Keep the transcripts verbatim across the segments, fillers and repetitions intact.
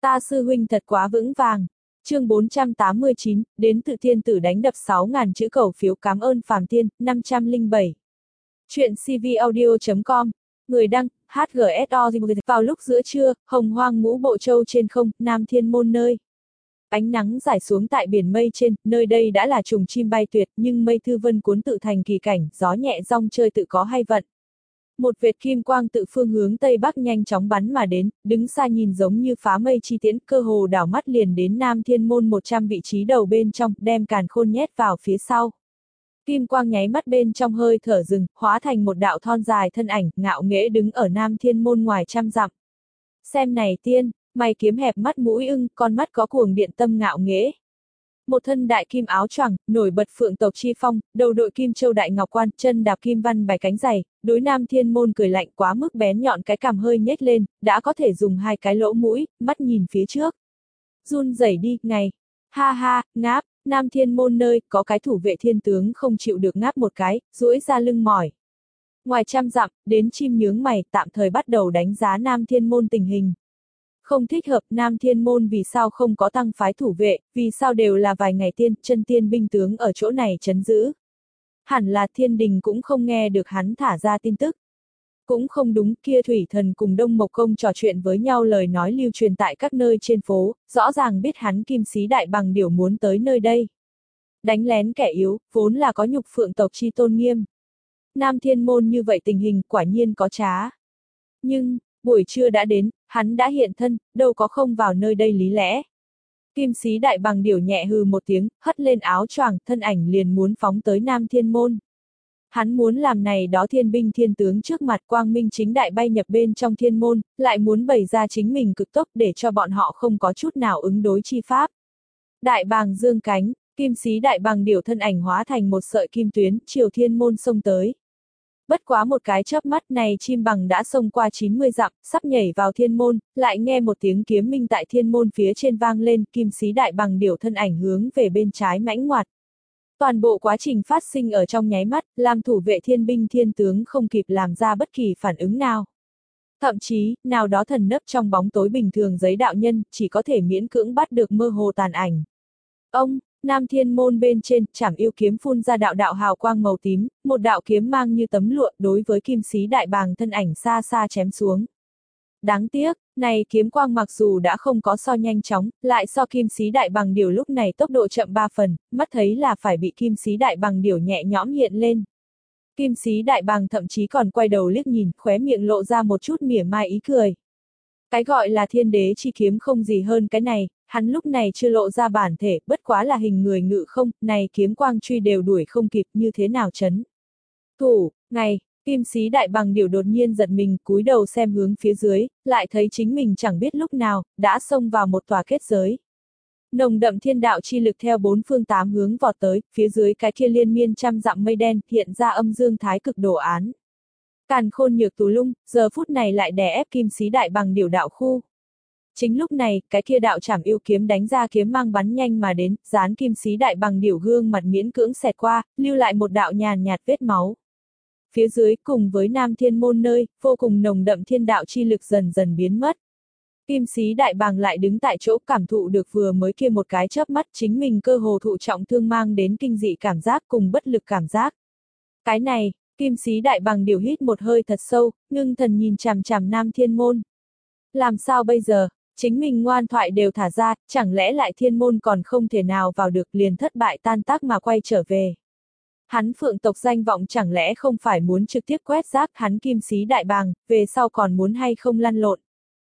Ta sư huynh thật quá vững vàng. Chương bốn trăm tám mươi chín, đến tự thiên tử đánh đập sáu ngàn chữ cầu phiếu cảm ơn Phàm Thiên, năm trăm lẻ bảy. Chuyện cvaudio chấm com, người đăng, hát giê ét o. Vào lúc giữa trưa, hồng hoang ngũ bộ châu trên không, Nam Thiên Môn nơi. Ánh nắng rải xuống tại biển mây trên, nơi đây đã là trùng chim bay tuyệt, nhưng mây thư vân cuốn tự thành kỳ cảnh, gió nhẹ rong chơi tự có hay vận. Một vệt kim quang tự phương hướng Tây Bắc nhanh chóng bắn mà đến, đứng xa nhìn giống như phá mây chi tiễn, cơ hồ đảo mắt liền đến Nam Thiên Môn một trăm vị trí đầu bên trong, đem càn khôn nhét vào phía sau. Kim quang nháy mắt bên trong hơi thở rừng, hóa thành một đạo thon dài thân ảnh, ngạo nghễ đứng ở Nam Thiên Môn ngoài trăm dặm. Xem này tiên, mày kiếm hẹp mắt mũi ưng, con mắt có cuồng điện tâm ngạo nghễ. Một thân đại kim áo choàng, nổi bật phượng tộc chi phong, đầu đội kim châu đại ngọc quan, chân đạp kim văn bài cánh dày, đối Nam Thiên Môn cười lạnh quá mức bén nhọn, cái cằm hơi nhếch lên, đã có thể dùng hai cái lỗ mũi, mắt nhìn phía trước. Run rẩy đi, ngày. Ha ha, ngáp, Nam Thiên Môn nơi, có cái thủ vệ thiên tướng không chịu được ngáp một cái, duỗi ra lưng mỏi. Ngoài trăm dặm, đến chim nhướng mày, tạm thời bắt đầu đánh giá Nam Thiên Môn tình hình. Không thích hợp, Nam Thiên Môn vì sao không có tăng phái thủ vệ, vì sao đều là vài ngày tiên, chân tiên binh tướng ở chỗ này trấn giữ. Hẳn là thiên đình cũng không nghe được hắn thả ra tin tức. Cũng không đúng, kia thủy thần cùng Đông Mộc Công trò chuyện với nhau lời nói lưu truyền tại các nơi trên phố, rõ ràng biết hắn kim sĩ đại bằng điểu muốn tới nơi đây. Đánh lén kẻ yếu, vốn là có nhục phượng tộc chi tôn nghiêm. Nam Thiên Môn như vậy tình hình quả nhiên có trá. Nhưng, buổi trưa đã đến, hắn đã hiện thân, đâu có không vào nơi đây lý lẽ. Kim sĩ đại bằng điểu nhẹ hừ một tiếng, hất lên áo choàng, thân ảnh liền muốn phóng tới Nam Thiên Môn. Hắn muốn làm này đó thiên binh thiên tướng trước mặt quang minh chính đại bay nhập bên trong thiên môn, lại muốn bày ra chính mình cực tốc để cho bọn họ không có chút nào ứng đối chi pháp. Đại bàng dương cánh, kim sĩ đại bàng điểu thân ảnh hóa thành một sợi kim tuyến, chiều thiên môn xông tới. Bất quá một cái chớp mắt này chim bằng đã xông qua chín mươi dặm, sắp nhảy vào thiên môn, lại nghe một tiếng kiếm minh tại thiên môn phía trên vang lên, kim sĩ đại bằng điểu thân ảnh hướng về bên trái mãnh ngoặt. Toàn bộ quá trình phát sinh ở trong nháy mắt, làm thủ vệ thiên binh thiên tướng không kịp làm ra bất kỳ phản ứng nào. Thậm chí, nào đó thần nấp trong bóng tối bình thường giấy đạo nhân, chỉ có thể miễn cưỡng bắt được mơ hồ tàn ảnh. Ông, Nam Thiên Môn bên trên, Trảm Yêu kiếm phun ra đạo đạo hào quang màu tím, một đạo kiếm mang như tấm lụa đối với kim sĩ đại bàng thân ảnh xa xa chém xuống. Đáng tiếc, này kiếm quang mặc dù đã không có so nhanh chóng, lại so kim sĩ đại bằng điểu lúc này tốc độ chậm ba phần, mắt thấy là phải bị kim sĩ đại bằng điểu nhẹ nhõm hiện lên. Kim sĩ đại bằng thậm chí còn quay đầu liếc nhìn, khóe miệng lộ ra một chút mỉa mai ý cười. Cái gọi là thiên đế chi kiếm không gì hơn cái này, hắn lúc này chưa lộ ra bản thể, bất quá là hình người ngự không, này kiếm quang truy đều đuổi không kịp như thế nào chấn. Thủ, ngày. Kim sĩ đại bằng điểu đột nhiên giật mình, cúi đầu xem hướng phía dưới, lại thấy chính mình chẳng biết lúc nào, đã xông vào một tòa kết giới. Nồng đậm thiên đạo chi lực theo bốn phương tám hướng vọt tới, phía dưới cái kia liên miên trăm dặm mây đen, hiện ra âm dương thái cực đồ án. Càn khôn nhược tù lung, giờ phút này lại đè ép kim sĩ đại bằng điểu đạo khu. Chính lúc này, cái kia đạo Trảm Yêu kiếm đánh ra kiếm mang bắn nhanh mà đến, dán kim sĩ đại bằng điểu gương mặt miễn cưỡng xẹt qua, lưu lại một đạo nhàn nhạt vết máu. Phía dưới, cùng với Nam Thiên Môn nơi, vô cùng nồng đậm thiên đạo chi lực dần dần biến mất. Kim sĩ đại bàng lại đứng tại chỗ cảm thụ được vừa mới kia một cái chớp mắt chính mình cơ hồ thụ trọng thương mang đến kinh dị cảm giác cùng bất lực cảm giác. Cái này, kim sĩ đại bàng điều hít một hơi thật sâu, ngưng thần nhìn chằm chằm Nam Thiên Môn. Làm sao bây giờ, chính mình ngoan thoại đều thả ra, chẳng lẽ lại Thiên Môn còn không thể nào vào được liền thất bại tan tác mà quay trở về. Hắn phượng tộc danh vọng chẳng lẽ không phải muốn trực tiếp quét rác hắn kim sĩ đại bàng, về sau còn muốn hay không lăn lộn.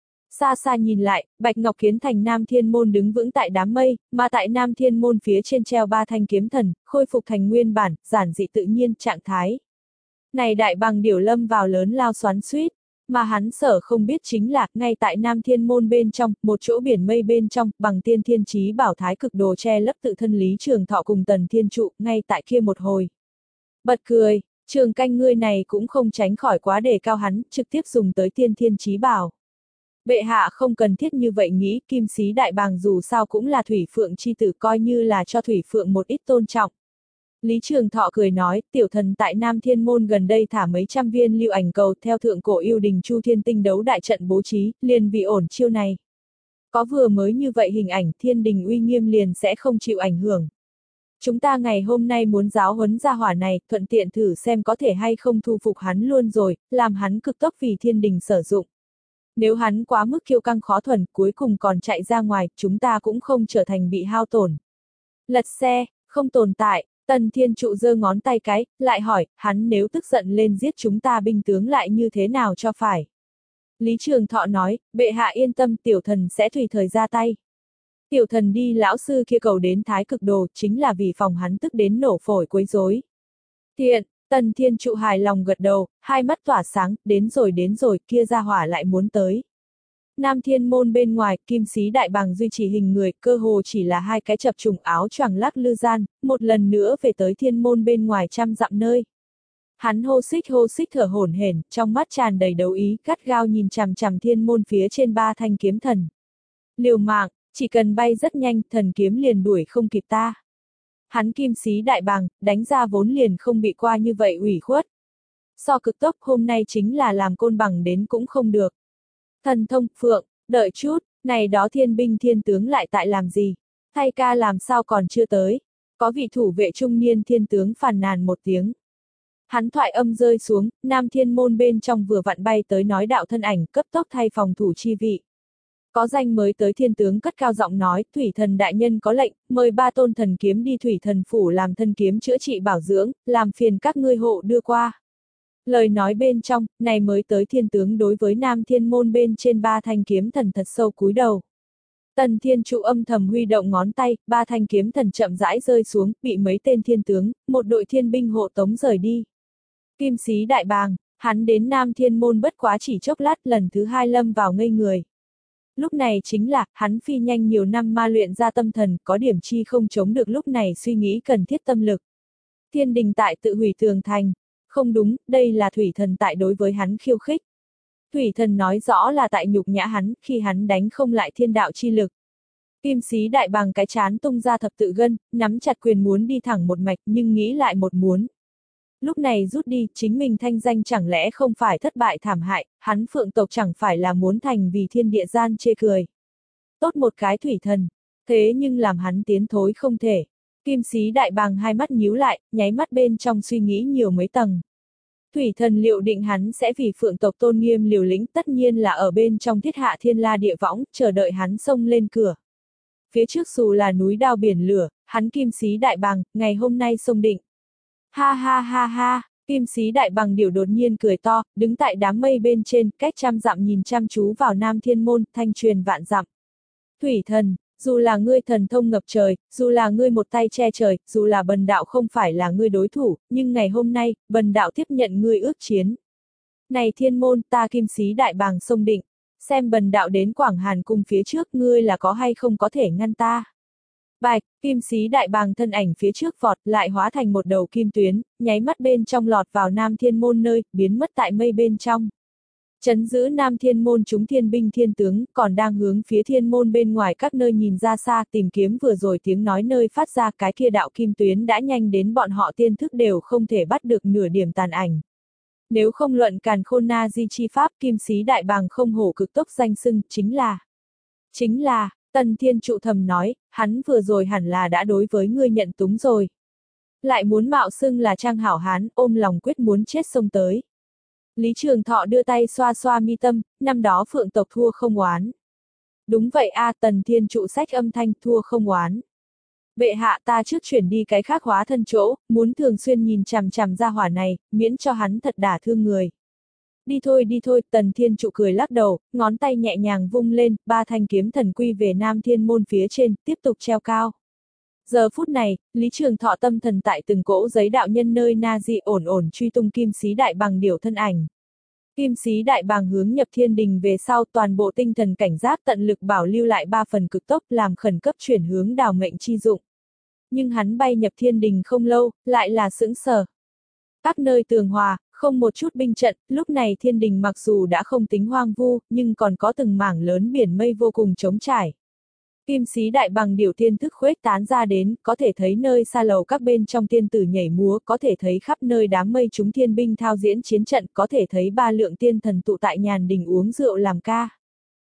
Xa xa nhìn lại, Bạch Ngọc Kiến thành Nam Thiên Môn đứng vững tại đám mây, mà tại Nam Thiên Môn phía trên treo ba thanh kiếm thần, khôi phục thành nguyên bản, giản dị tự nhiên trạng thái. Này đại bàng điểu lâm vào lớn lao xoắn xuýt, mà hắn sở không biết chính là, ngay tại Nam Thiên Môn bên trong, một chỗ biển mây bên trong, bằng tiên thiên chí bảo thái cực đồ che lấp tự thân Lý Trường Thọ cùng Tần Thiên Trụ, ngay tại kia một hồi. Bật cười, Trường Canh ngươi này cũng không tránh khỏi quá đề cao hắn, trực tiếp dùng tới tiên thiên chí bảo. Bệ hạ không cần thiết như vậy nghĩ, kim sĩ đại bàng dù sao cũng là thủy phượng chi tử coi như là cho thủy phượng một ít tôn trọng. Lý Trường Thọ cười nói, tiểu thần tại Nam Thiên Môn gần đây thả mấy trăm viên lưu ảnh cầu theo thượng cổ yêu đình Chu Thiên Tinh đấu đại trận bố trí, liền vì ổn chiêu này. Có vừa mới như vậy hình ảnh, thiên đình uy nghiêm liền sẽ không chịu ảnh hưởng. Chúng ta ngày hôm nay muốn giáo huấn gia hỏa này, thuận tiện thử xem có thể hay không thu phục hắn luôn rồi, làm hắn cực tốc vì thiên đình sử dụng. Nếu hắn quá mức kiêu căng khó thuần, cuối cùng còn chạy ra ngoài, chúng ta cũng không trở thành bị hao tổn. Lật xe, không tồn tại, Tần Thiên Trụ giơ ngón tay cái, lại hỏi, hắn nếu tức giận lên giết chúng ta binh tướng lại như thế nào cho phải. Lý Trường Thọ nói, bệ hạ yên tâm, tiểu thần sẽ tùy thời ra tay. Tiểu thần đi lão sư kia cầu đến Thái Cực Đồ, chính là vì phòng hắn tức đến nổ phổi quấy rối. Thiện, Tần Thiên Trụ hài lòng gật đầu, hai mắt tỏa sáng, đến rồi đến rồi, kia ra hỏa lại muốn tới. Nam Thiên Môn bên ngoài, Kim Sĩ Đại Bàng duy trì hình người, cơ hồ chỉ là hai cái chập trùng áo choàng lắc lư gian, một lần nữa về tới Thiên Môn bên ngoài trăm dặm nơi. Hắn hô xích hô xích thở hổn hển, trong mắt tràn đầy đấu ý, gắt gao nhìn chằm chằm Thiên Môn phía trên ba thanh kiếm thần. Liều mạng, chỉ cần bay rất nhanh, thần kiếm liền đuổi không kịp ta. Hắn Kim Sĩ Đại Bàng, đánh ra vốn liền không bị qua như vậy ủy khuất. So cực tốc hôm nay chính là làm côn bằng đến cũng không được. Thần thông, phượng, đợi chút, này đó thiên binh thiên tướng lại tại làm gì? Thay ca làm sao còn chưa tới? Có vị thủ vệ trung niên thiên tướng phàn nàn một tiếng. Hắn thoại âm rơi xuống, Nam Thiên Môn bên trong vừa vặn bay tới nói đạo thân ảnh cấp tốc thay phòng thủ chi vị. Có danh mới tới thiên tướng cất cao giọng nói, thủy thần đại nhân có lệnh, mời ba tôn thần kiếm đi thủy thần phủ làm thân kiếm chữa trị bảo dưỡng, làm phiền các ngươi hộ đưa qua. Lời nói bên trong, này mới tới thiên tướng đối với Nam Thiên Môn bên trên ba thanh kiếm thần thật sâu cúi đầu. Tần Thiên Trụ âm thầm huy động ngón tay, ba thanh kiếm thần chậm rãi rơi xuống, bị mấy tên thiên tướng, một đội thiên binh hộ tống rời đi. Kim Sĩ Đại Bàng, hắn đến Nam Thiên Môn bất quá chỉ chốc lát, lần thứ hai lâm vào ngây người. Lúc này chính là, hắn phi nhanh nhiều năm ma luyện ra tâm thần, có điểm chi không chống được lúc này suy nghĩ cần thiết tâm lực. Thiên đình tại tự hủy tường thành. Không đúng, đây là thủy thần tại đối với hắn khiêu khích. Thủy thần nói rõ là tại nhục nhã hắn, khi hắn đánh không lại thiên đạo chi lực. Kim Sĩ Đại Bàng cái chán tung ra thập tự gân, nắm chặt quyền muốn đi thẳng một mạch nhưng nghĩ lại một muốn. Lúc này rút đi, chính mình thanh danh chẳng lẽ không phải thất bại thảm hại, hắn phượng tộc chẳng phải là muốn thành vì thiên địa gian chê cười. Tốt một cái thủy thần, thế nhưng làm hắn tiến thối không thể. Kim Sĩ Đại Bàng hai mắt nhíu lại, nháy mắt bên trong suy nghĩ nhiều mấy tầng. Thủy thần liệu định hắn sẽ vì phượng tộc tôn nghiêm liều lĩnh, tất nhiên là ở bên trong thiết hạ thiên la địa võng, chờ đợi hắn xông lên cửa. Phía trước dù là núi đao biển lửa, hắn Kim Sĩ Đại Bàng, ngày hôm nay xông định. Ha ha ha ha, Kim Sĩ Đại Bàng điểu đột nhiên cười to, đứng tại đám mây bên trên, cách trăm dặm nhìn chăm chú vào Nam Thiên Môn, thanh truyền vạn dặm. Thủy thần, dù là ngươi thần thông ngập trời, dù là ngươi một tay che trời, dù là bần đạo không phải là ngươi đối thủ, nhưng ngày hôm nay, bần đạo tiếp nhận ngươi ước chiến. Này Thiên Môn, ta Kim Sĩ Đại Bàng xông định, xem bần đạo đến Quảng Hàn Cung phía trước ngươi là có hay không có thể ngăn ta. Bạch, Kim Sĩ Đại Bàng thân ảnh phía trước vọt lại hóa thành một đầu kim tuyến, nháy mắt bên trong lọt vào Nam Thiên Môn nơi, biến mất tại mây bên trong. Chấn giữ Nam Thiên Môn chúng thiên binh thiên tướng, còn đang hướng phía Thiên Môn bên ngoài các nơi nhìn ra xa tìm kiếm vừa rồi tiếng nói nơi phát ra cái kia đạo kim tuyến đã nhanh đến bọn họ tiên thức đều không thể bắt được nửa điểm tàn ảnh. Nếu không luận càn khôn na di chi pháp Kim Sĩ Đại Bàng không hổ cực tốc danh xưng, chính là, chính là, Tần Thiên Trụ thầm nói, hắn vừa rồi hẳn là đã đối với ngươi nhận túng rồi. Lại muốn mạo xưng là trang hảo hán, ôm lòng quyết muốn chết xông tới. Lý Trường Thọ đưa tay xoa xoa mi tâm, năm đó phượng tộc thua không oán. Đúng vậy a à, Tần Thiên Trụ sách âm thanh thua không oán. Bệ hạ ta trước chuyển đi cái khác hóa thân chỗ, muốn thường xuyên nhìn chằm chằm ra hỏa này, miễn cho hắn thật đả thương người. Đi thôi đi thôi, Tần Thiên Trụ cười lắc đầu, ngón tay nhẹ nhàng vung lên, ba thanh kiếm thần quy về Nam Thiên Môn phía trên, tiếp tục treo cao. Giờ phút này, Lý Trường Thọ tâm thần tại từng cỗ giấy đạo nhân nơi na di ổn ổn truy tung Kim Sĩ Đại Bàng điểu thân ảnh. Kim Sĩ Đại Bàng hướng nhập thiên đình về sau toàn bộ tinh thần cảnh giác tận lực bảo lưu lại ba phần cực tốc làm khẩn cấp chuyển hướng đào mệnh chi dụng. Nhưng hắn bay nhập thiên đình không lâu, lại là sững sờ. Các nơi tường hòa, không một chút binh trận, lúc này thiên đình mặc dù đã không tính hoang vu, nhưng còn có từng mảng lớn biển mây vô cùng trống trải. Kim Sĩ Đại Bàng điểu tiên thức khuếch tán ra đến, có thể thấy nơi xa lầu các bên trong tiên tử nhảy múa, có thể thấy khắp nơi đám mây chúng thiên binh thao diễn chiến trận, có thể thấy ba lượng tiên thần tụ tại nhàn đình uống rượu làm ca.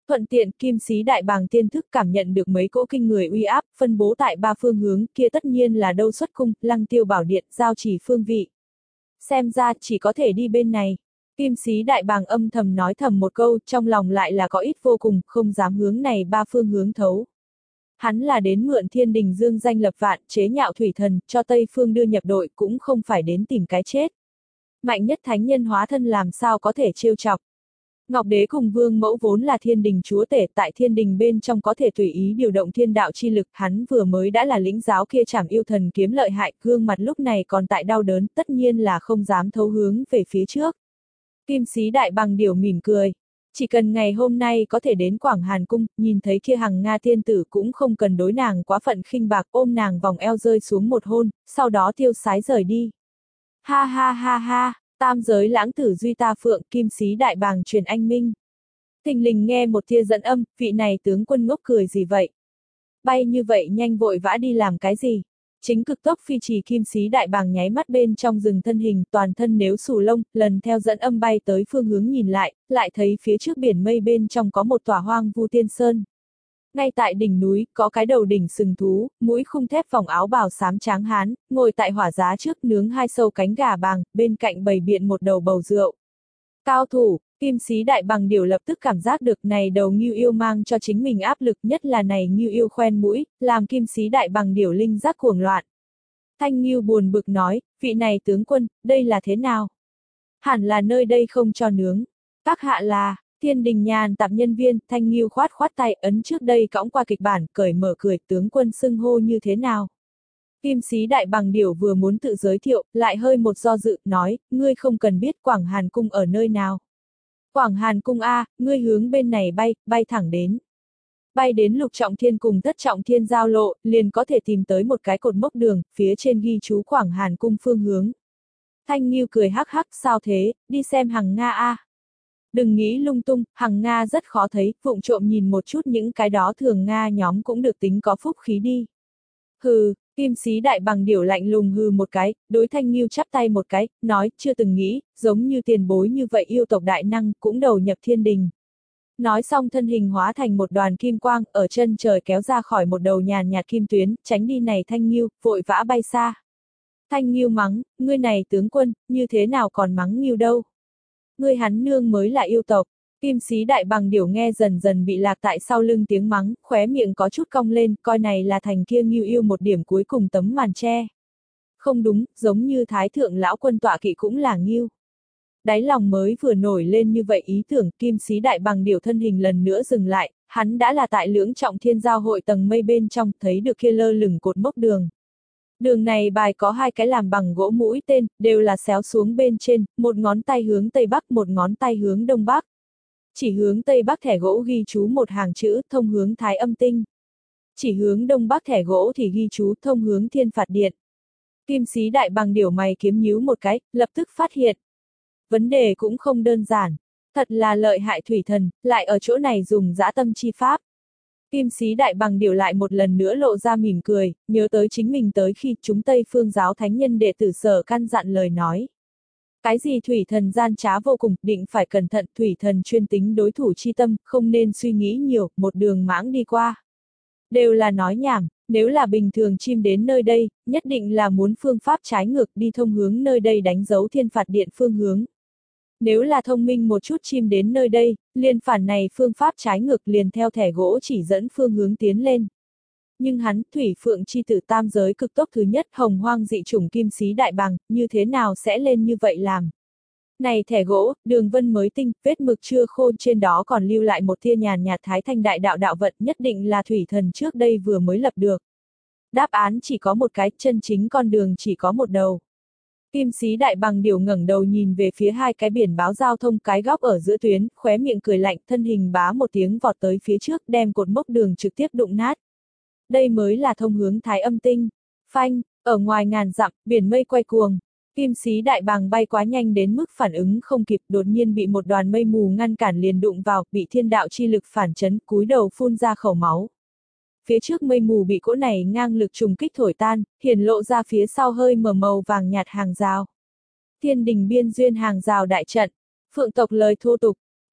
Thuận tiện, Kim Sĩ Đại Bàng tiên thức cảm nhận được mấy cỗ kinh người uy áp, phân bố tại ba phương hướng, kia tất nhiên là Đâu Xuất Cung, Lăng Tiêu Bảo Điện, giao chỉ phương vị. Xem ra, chỉ có thể đi bên này. Kim Sĩ Đại Bàng âm thầm nói thầm một câu, trong lòng lại là có ít vô cùng, không dám hướng này ba phương hướng thấu. Hắn là đến mượn Thiên Đình dương danh lập vạn, chế nhạo thủy thần, cho Tây Phương đưa nhập đội, cũng không phải đến tìm cái chết. Mạnh nhất thánh nhân hóa thân làm sao có thể trêu chọc. Ngọc Đế cùng Vương Mẫu vốn là Thiên Đình chúa tể, tại Thiên Đình bên trong có thể tùy ý điều động thiên đạo chi lực, hắn vừa mới đã là lĩnh giáo kia trảm yêu thần kiếm lợi hại, gương mặt lúc này còn tại đau đớn, tất nhiên là không dám thấu hướng về phía trước. Kim Sĩ Đại Bàng điểu mỉm cười. Chỉ cần ngày hôm nay có thể đến Quảng Hàn Cung, nhìn thấy kia Hằng Nga tiên tử cũng không cần đối nàng quá phận khinh bạc, ôm nàng vòng eo rơi xuống một hôn, sau đó tiêu sái rời đi. Ha ha ha ha, tam giới lãng tử duy ta phượng, Kim Sĩ Đại Bàng truyền anh minh. Thình lình nghe một tia dẫn âm, vị này tướng quân ngốc cười gì vậy? Bay như vậy nhanh vội vã đi làm cái gì? Chính cực tốc phi trì Kim Sĩ Đại Bàng nháy mắt bên trong rừng thân hình, toàn thân nếu xù lông, lần theo dẫn âm bay tới phương hướng nhìn lại, lại thấy phía trước biển mây bên trong có một tòa hoang vu tiên sơn. Ngay tại đỉnh núi, có cái đầu đỉnh sừng thú, mũi khung thép vòng áo bào xám tráng hán, ngồi tại hỏa giá trước nướng hai sâu cánh gà bàng, bên cạnh bày biện một đầu bầu rượu. Cao thủ, Kim Sĩ Đại Bàng điểu lập tức cảm giác được này đầu ngưu yêu mang cho chính mình áp lực, nhất là này ngưu yêu khoen mũi, làm Kim Sĩ Đại Bàng điểu linh giác cuồng loạn. Thanh Ngưu buồn bực nói, vị này tướng quân, đây là thế nào? Hẳn là nơi đây không cho nướng. Các hạ là, Thiên Đình nhàn tạp nhân viên, Thanh Ngưu khoát khoát tay ấn trước đây cõng qua kịch bản, cởi mở cười, tướng quân xưng hô như thế nào? Kim Sĩ Đại Bàng điểu vừa muốn tự giới thiệu, lại hơi một do dự, nói, ngươi không cần biết Quảng Hàn Cung ở nơi nào. Quảng Hàn Cung A, ngươi hướng bên này bay, bay thẳng đến. Bay đến Lục Trọng Thiên cùng Thất Trọng Thiên giao lộ, liền có thể tìm tới một cái cột mốc đường, phía trên ghi chú Quảng Hàn Cung phương hướng. Thanh Ngưu cười hắc hắc, sao thế, đi xem Hằng Nga A. Đừng nghĩ lung tung, Hằng Nga rất khó thấy, vụng trộm nhìn một chút những cái đó thường Nga nhóm cũng được tính có phúc khí đi. Hừ, Kim Sĩ Đại Bàng điểu lạnh lùng hừ một cái, đối Thanh Ngưu chắp tay một cái, nói, chưa từng nghĩ, giống như tiền bối như vậy yêu tộc đại năng, cũng đầu nhập Thiên Đình. Nói xong thân hình hóa thành một đoàn kim quang, ở chân trời kéo ra khỏi một đầu nhàn nhạt kim tuyến, tránh đi này Thanh Ngưu, vội vã bay xa. Thanh Ngưu mắng, ngươi này tướng quân, như thế nào còn mắng Ngưu đâu? Ngươi hắn nương mới là yêu tộc. Kim Sĩ Đại Bàng điểu nghe dần dần bị lạc tại sau lưng tiếng mắng, khóe miệng có chút cong lên, coi này là thành kia Ngưu yêu một điểm cuối cùng tấm màn che. Không đúng, giống như Thái Thượng Lão Quân tọa kỵ cũng là Ngưu. Đáy lòng mới vừa nổi lên như vậy ý tưởng, Kim Sĩ Đại Bàng điểu thân hình lần nữa dừng lại, hắn đã là tại Lưỡng Trọng Thiên giao hội tầng mây bên trong, thấy được kia lơ lửng cột mốc đường. Đường này bài có hai cái làm bằng gỗ mũi tên, đều là xéo xuống bên trên, một ngón tay hướng Tây Bắc, một ngón tay hướng Đông Bắc. Chỉ hướng Tây Bắc thẻ gỗ ghi chú một hàng chữ, thông hướng Thái Âm Tinh. Chỉ hướng Đông Bắc thẻ gỗ thì ghi chú thông hướng Thiên Phạt Điện. Kim Sĩ Đại Bàng điểu mày kiếm nhíu một cái, lập tức phát hiện. Vấn đề cũng không đơn giản. Thật là lợi hại thủy thần, lại ở chỗ này dùng dã tâm chi pháp. Kim Sĩ Đại Bàng điểu lại một lần nữa lộ ra mỉm cười, nhớ tới chính mình tới khi chúng Tây Phương giáo thánh nhân đệ tử Sở căn dặn lời nói. Cái gì thủy thần gian trá vô cùng, định phải cẩn thận, thủy thần chuyên tính đối thủ chi tâm, không nên suy nghĩ nhiều, một đường mãng đi qua. Đều là nói nhảm, nếu là bình thường chim đến nơi đây, nhất định là muốn phương pháp trái ngược đi thông hướng nơi đây đánh dấu Thiên Phạt Điện phương hướng. Nếu là thông minh một chút chim đến nơi đây, liền phản này phương pháp trái ngược liền theo thẻ gỗ chỉ dẫn phương hướng tiến lên. Nhưng hắn, Thủy Phượng chi tử tam giới cực tốc thứ nhất hồng hoang dị chủng Kim Sĩ Đại Bàng, như thế nào sẽ lên như vậy làm? Này thẻ gỗ, đường vân mới tinh, vết mực chưa khô trên đó còn lưu lại một tia nhàn nhạt thái thanh đại đạo đạo vận nhất định là thủy thần trước đây vừa mới lập được. Đáp án chỉ có một cái, chân chính con đường chỉ có một đầu. Kim Sĩ Đại Bàng điểu ngẩng đầu nhìn về phía hai cái biển báo giao thông cái góc ở giữa tuyến, khóe miệng cười lạnh, thân hình bá một tiếng vọt tới phía trước, đem cột mốc đường trực tiếp đụng nát. Đây mới là thông hướng Thái Âm Tinh. Phanh, ở ngoài ngàn dặm, biển mây quay cuồng. Kim Sĩ Đại Bàng bay quá nhanh đến mức phản ứng không kịp, đột nhiên bị một đoàn mây mù ngăn cản liền đụng vào, bị thiên đạo chi lực phản chấn, cúi đầu phun ra khẩu máu. Phía trước mây mù bị cỗ này ngang lực trùng kích thổi tan, hiển lộ ra phía sau hơi mờ màu vàng nhạt hàng rào. Thiên Đình biên duyên hàng rào đại trận, phượng tộc lời thô tục.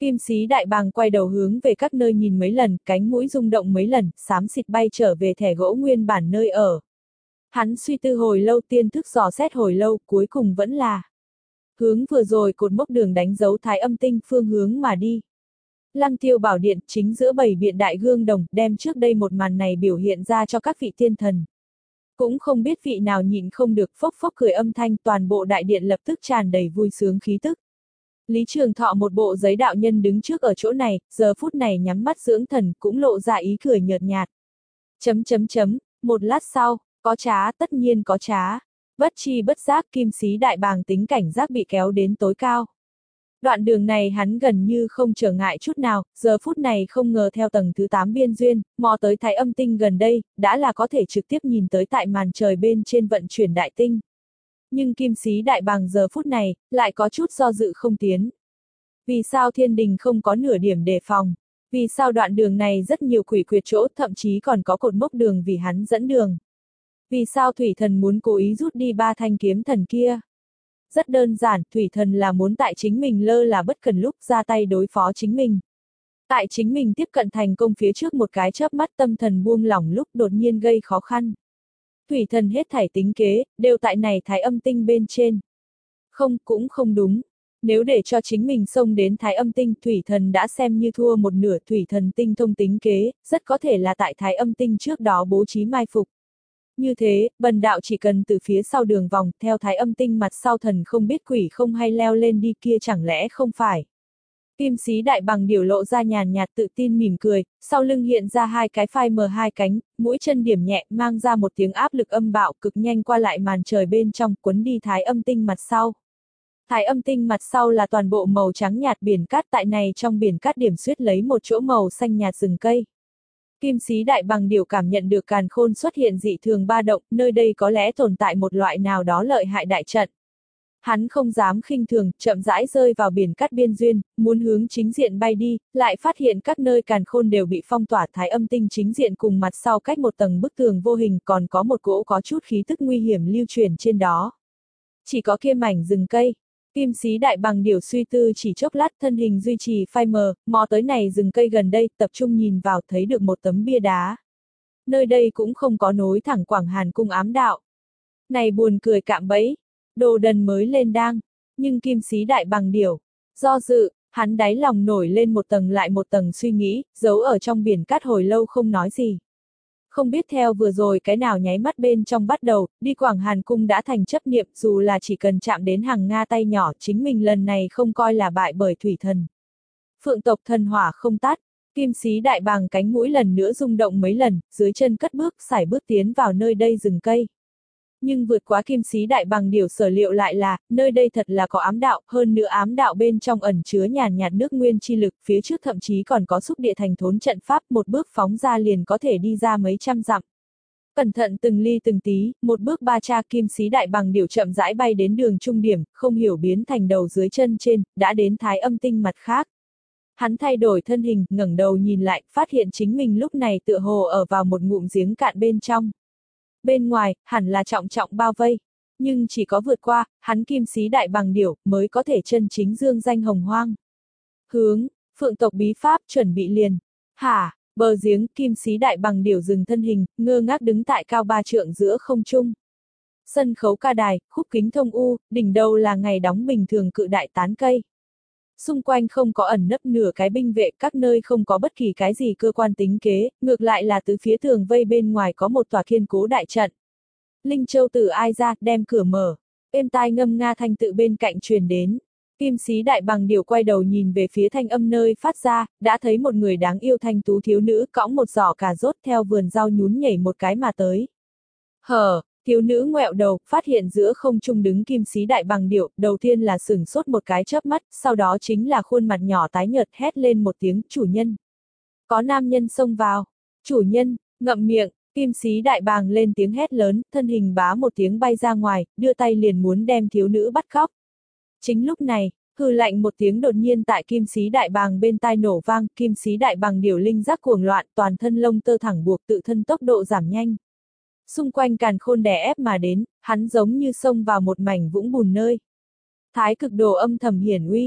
Kim sĩ đại bàng quay đầu hướng về các nơi nhìn mấy lần, cánh mũi rung động mấy lần, xám xịt bay trở về thẻ gỗ nguyên bản nơi ở. Hắn suy tư hồi lâu, tiên thức dò xét hồi lâu, cuối cùng vẫn là hướng vừa rồi cột mốc đường đánh dấu Thái Âm Tinh phương hướng mà đi. Lăng Tiêu Bảo Điện chính giữa bảy biện đại gương đồng, đem trước đây một màn này biểu hiện ra cho các vị tiên thần. Cũng không biết vị nào nhịn không được phốc phốc cười âm thanh, toàn bộ đại điện lập tức tràn đầy vui sướng khí tức. Lý Trường Thọ một bộ giấy đạo nhân đứng trước ở chỗ này, giờ phút này nhắm mắt dưỡng thần cũng lộ ra ý cười nhợt nhạt. Chấm chấm chấm, một lát sau, có trá, tất nhiên có trá. Bất chi bất giác Kim sĩ đại bàng tính cảnh giác bị kéo đến tối cao. Đoạn đường này hắn gần như không trở ngại chút nào, giờ phút này không ngờ theo tầng thứ tám biên duyên, mò tới Thái Âm Tinh gần đây, đã là có thể trực tiếp nhìn tới tại màn trời bên trên vận chuyển đại tinh. Nhưng Kim sĩ đại bàng giờ phút này, lại có chút do dự không tiến. Vì sao thiên đình không có nửa điểm đề phòng? Vì sao đoạn đường này rất nhiều quỷ quyệt chỗ, thậm chí còn có cột mốc đường vì hắn dẫn đường? Vì sao thủy thần muốn cố ý rút đi ba thanh kiếm thần kia? Rất đơn giản, thủy thần là muốn tại chính mình lơ là bất cần lúc ra tay đối phó chính mình. Tại chính mình tiếp cận thành công phía trước một cái chớp mắt tâm thần buông lỏng lúc đột nhiên gây khó khăn. Thủy thần hết thảy tính kế, đều tại này Thái Âm Tinh bên trên. Không, cũng không đúng. Nếu để cho chính mình xông đến Thái Âm Tinh, thủy thần đã xem như thua một nửa, thủy thần tinh thông tính kế, rất có thể là tại Thái Âm Tinh trước đó bố trí mai phục. Như thế, bần đạo chỉ cần từ phía sau đường vòng, theo Thái Âm Tinh mặt sau thần không biết quỷ không hay leo lên đi kia chẳng lẽ không phải. Kim sĩ đại bàng biểu lộ ra nhàn nhạt tự tin mỉm cười, sau lưng hiện ra hai cái phai mờ hai cánh, mũi chân điểm nhẹ, mang ra một tiếng áp lực âm bạo cực nhanh qua lại màn trời bên trong, cuốn đi Thái Âm Tinh mặt sau. Thái Âm Tinh mặt sau là toàn bộ màu trắng nhạt biển cát, tại này trong biển cát điểm xuyết lấy một chỗ màu xanh nhạt rừng cây. Kim sĩ đại bàng điểu cảm nhận được càn khôn xuất hiện dị thường ba động, nơi đây có lẽ tồn tại một loại nào đó lợi hại đại trận. Hắn không dám khinh thường, chậm rãi rơi vào biển cát biên duyên, muốn hướng chính diện bay đi, lại phát hiện các nơi càn khôn đều bị phong tỏa. Thái Âm Tinh chính diện cùng mặt sau cách một tầng bức tường vô hình, còn có một cỗ có chút khí tức nguy hiểm lưu truyền trên đó. Chỉ có kia mảnh rừng cây. Kim sĩ đại bàng điểu suy tư chỉ chốc lát, thân hình duy trì phai mờ, mò tới này rừng cây gần đây, tập trung nhìn vào thấy được một tấm bia đá. Nơi đây cũng không có nối thẳng Quảng Hàn cung ám đạo. Này buồn cười cạm bẫy, đồ đần mới lên đang, nhưng kim sĩ đại bàng điểu, do dự, hắn đáy lòng nổi lên một tầng lại một tầng suy nghĩ, giấu ở trong biển cát hồi lâu không nói gì. Không biết theo vừa rồi cái nào nháy mắt bên trong bắt đầu, đi Quảng Hàn cung đã thành chấp niệm, dù là chỉ cần chạm đến hàng Nga tay nhỏ, chính mình lần này không coi là bại bởi thủy thần. Phượng tộc thần hỏa không tắt, kim sĩ đại bàng cánh mũi lần nữa rung động mấy lần, dưới chân cất bước, sải bước tiến vào nơi đây rừng cây. Nhưng vượt quá kim sĩ đại bàng điểu sở liệu lại là, nơi đây thật là có ám đạo, hơn nữa ám đạo bên trong ẩn chứa nhàn nhạt nước nguyên chi lực, phía trước thậm chí còn có xúc địa thành thốn trận pháp, một bước phóng ra liền có thể đi ra mấy trăm dặm. Cẩn thận từng ly từng tí, một bước ba cha kim sĩ đại bàng điểu chậm rãi bay đến đường trung điểm, không hiểu biến thành đầu dưới chân trên, đã đến Thái Âm Tinh mặt khác. Hắn thay đổi thân hình, ngẩng đầu nhìn lại, phát hiện chính mình lúc này tựa hồ ở vào một ngụm giếng cạn bên trong. Bên ngoài, hẳn là trọng trọng bao vây. Nhưng chỉ có vượt qua, hắn kim sĩ đại bàng điểu, mới có thể chân chính dương danh hồng hoang. Hướng, phượng tộc bí pháp, chuẩn bị liền. Hả, bờ giếng, kim sĩ đại bàng điểu dừng thân hình, ngơ ngác đứng tại cao ba trượng giữa không trung. Sân khấu ca đài, khúc kính thông u, đỉnh đầu là ngày đóng bình thường cự đại tán cây. Xung quanh không có ẩn nấp nửa cái binh vệ, các nơi không có bất kỳ cái gì cơ quan tính kế, ngược lại là từ phía tường vây bên ngoài có một tòa kiên cố đại trận. Linh Châu từ ai ra, đem cửa mở, êm tai ngâm nga thanh tự bên cạnh truyền đến. Kim sĩ đại bàng điểu quay đầu nhìn về phía thanh âm nơi phát ra, đã thấy một người đáng yêu thanh tú thiếu nữ cõng một giỏ cà rốt theo vườn rau nhún nhảy một cái mà tới. Hờ! Thiếu nữ ngoẹo đầu, phát hiện giữa không trung đứng kim sĩ đại bàng điểu, đầu tiên là sửng sốt một cái chớp mắt, sau đó chính là khuôn mặt nhỏ tái nhợt hét lên một tiếng, chủ nhân. Có nam nhân xông vào. Chủ nhân, ngậm miệng, kim sĩ đại bàng lên tiếng hét lớn, thân hình bá một tiếng bay ra ngoài, đưa tay liền muốn đem thiếu nữ bắt cóc. Chính lúc này, hừ lạnh một tiếng đột nhiên tại kim sĩ đại bàng bên tai nổ vang, kim sĩ đại bàng điểu linh giác cuồng loạn, toàn thân lông tơ thẳng buộc tự thân tốc độ giảm nhanh. Xung quanh càn khôn đè ép mà đến, hắn giống như xông vào một mảnh vũng bùn nơi. Thái cực đồ âm thầm hiển uy,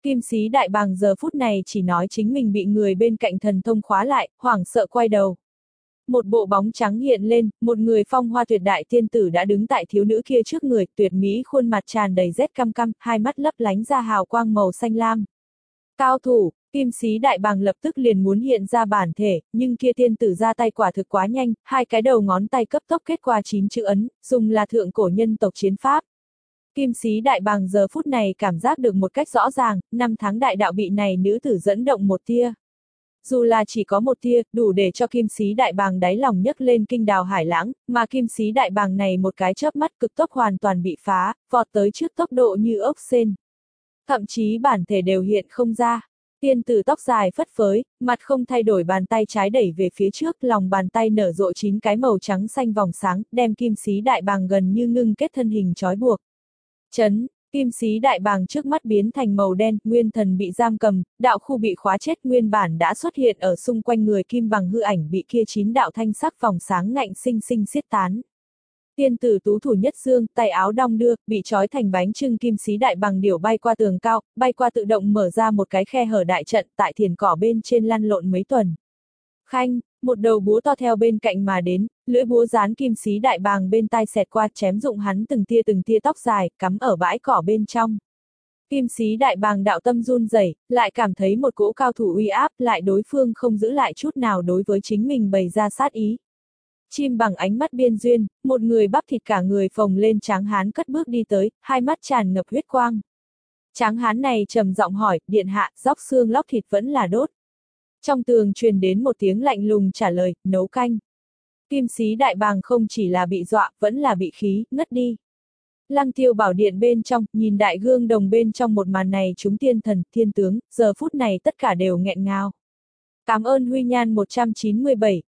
Kim sĩ đại bàng giờ phút này chỉ nói chính mình bị người bên cạnh thần thông khóa lại, hoảng sợ quay đầu. Một bộ bóng trắng hiện lên, một người phong hoa tuyệt đại tiên tử đã đứng tại thiếu nữ kia trước người, tuyệt mỹ khuôn mặt tràn đầy rét căm căm, hai mắt lấp lánh ra hào quang màu xanh lam. Cao thủ, Kim sĩ đại bàng lập tức liền muốn hiện ra bản thể, nhưng kia tiên tử ra tay quả thực quá nhanh, hai cái đầu ngón tay cấp tốc kết qua chín chữ ấn, dùng là thượng cổ nhân tộc chiến pháp. Kim sĩ đại bàng giờ phút này cảm giác được một cách rõ ràng, năm tháng đại đạo bị này nữ tử dẫn động một tia. Dù là chỉ có một tia, đủ để cho kim sĩ đại bàng đáy lòng nhấc lên kinh đào hải lãng, mà kim sĩ đại bàng này một cái chớp mắt cực tốc hoàn toàn bị phá, vọt tới trước tốc độ như ốc sên. Thậm chí bản thể đều hiện không ra. Tiên tử tóc dài phất phới, mặt không thay đổi bàn tay trái đẩy về phía trước, lòng bàn tay nở rộ chín cái màu trắng xanh vòng sáng, đem kim sĩ đại bàng gần như ngưng kết thân hình trói buộc. Chấn, kim sĩ đại bàng trước mắt biến thành màu đen, nguyên thần bị giam cầm, đạo khu bị khóa chết, nguyên bản đã xuất hiện ở xung quanh người kim bằng hư ảnh bị kia chín đạo thanh sắc vòng sáng ngạnh sinh sinh xiết tán. Tiên tử tú thủ nhất dương, tay áo đong đưa, bị trói thành bánh trưng kim sĩ đại bàng điểu bay qua tường cao, bay qua tự động mở ra một cái khe hở đại trận, tại thiền cỏ bên trên lăn lộn mấy tuần. Khanh, một đầu búa to theo bên cạnh mà đến, lưỡi búa dán kim sĩ đại bàng bên tai xẹt qua, chém dụng hắn từng tia từng tia tóc dài, cắm ở bãi cỏ bên trong. Kim sĩ đại bàng đạo tâm run rẩy, lại cảm thấy một cỗ cao thủ uy áp, lại đối phương không giữ lại chút nào đối với chính mình bày ra sát ý. Chim bằng ánh mắt biên duyên, một người bắp thịt cả người phồng lên tráng hán cất bước đi tới, hai mắt tràn ngập huyết quang. Tráng hán này trầm giọng hỏi, điện hạ, róc xương lóc thịt vẫn là đốt. Trong tường truyền đến một tiếng lạnh lùng trả lời, nấu canh. Kim sĩ đại bàng không chỉ là bị dọa, vẫn là bị khí, ngất đi. Lăng Tiêu bảo điện bên trong, nhìn đại gương đồng bên trong một màn này chúng tiên thần, thiên tướng, giờ phút này tất cả đều nghẹn ngào. Cảm ơn Huy Nhan một trăm chín mươi bảy,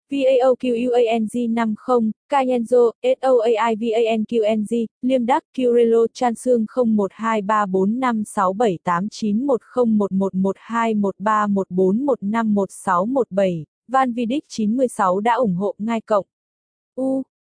VAOQUANG năm mươi, Kayenzo, SOAIVANQNG, Liêm Đắc, Curelo, Chan Sương không một hai ba bốn năm sáu bảy tám chín một không một một một hai một ba một bốn một năm một sáu một bảy, Van Vidic chín mươi sáu đã ủng hộ Ngai Cộng. U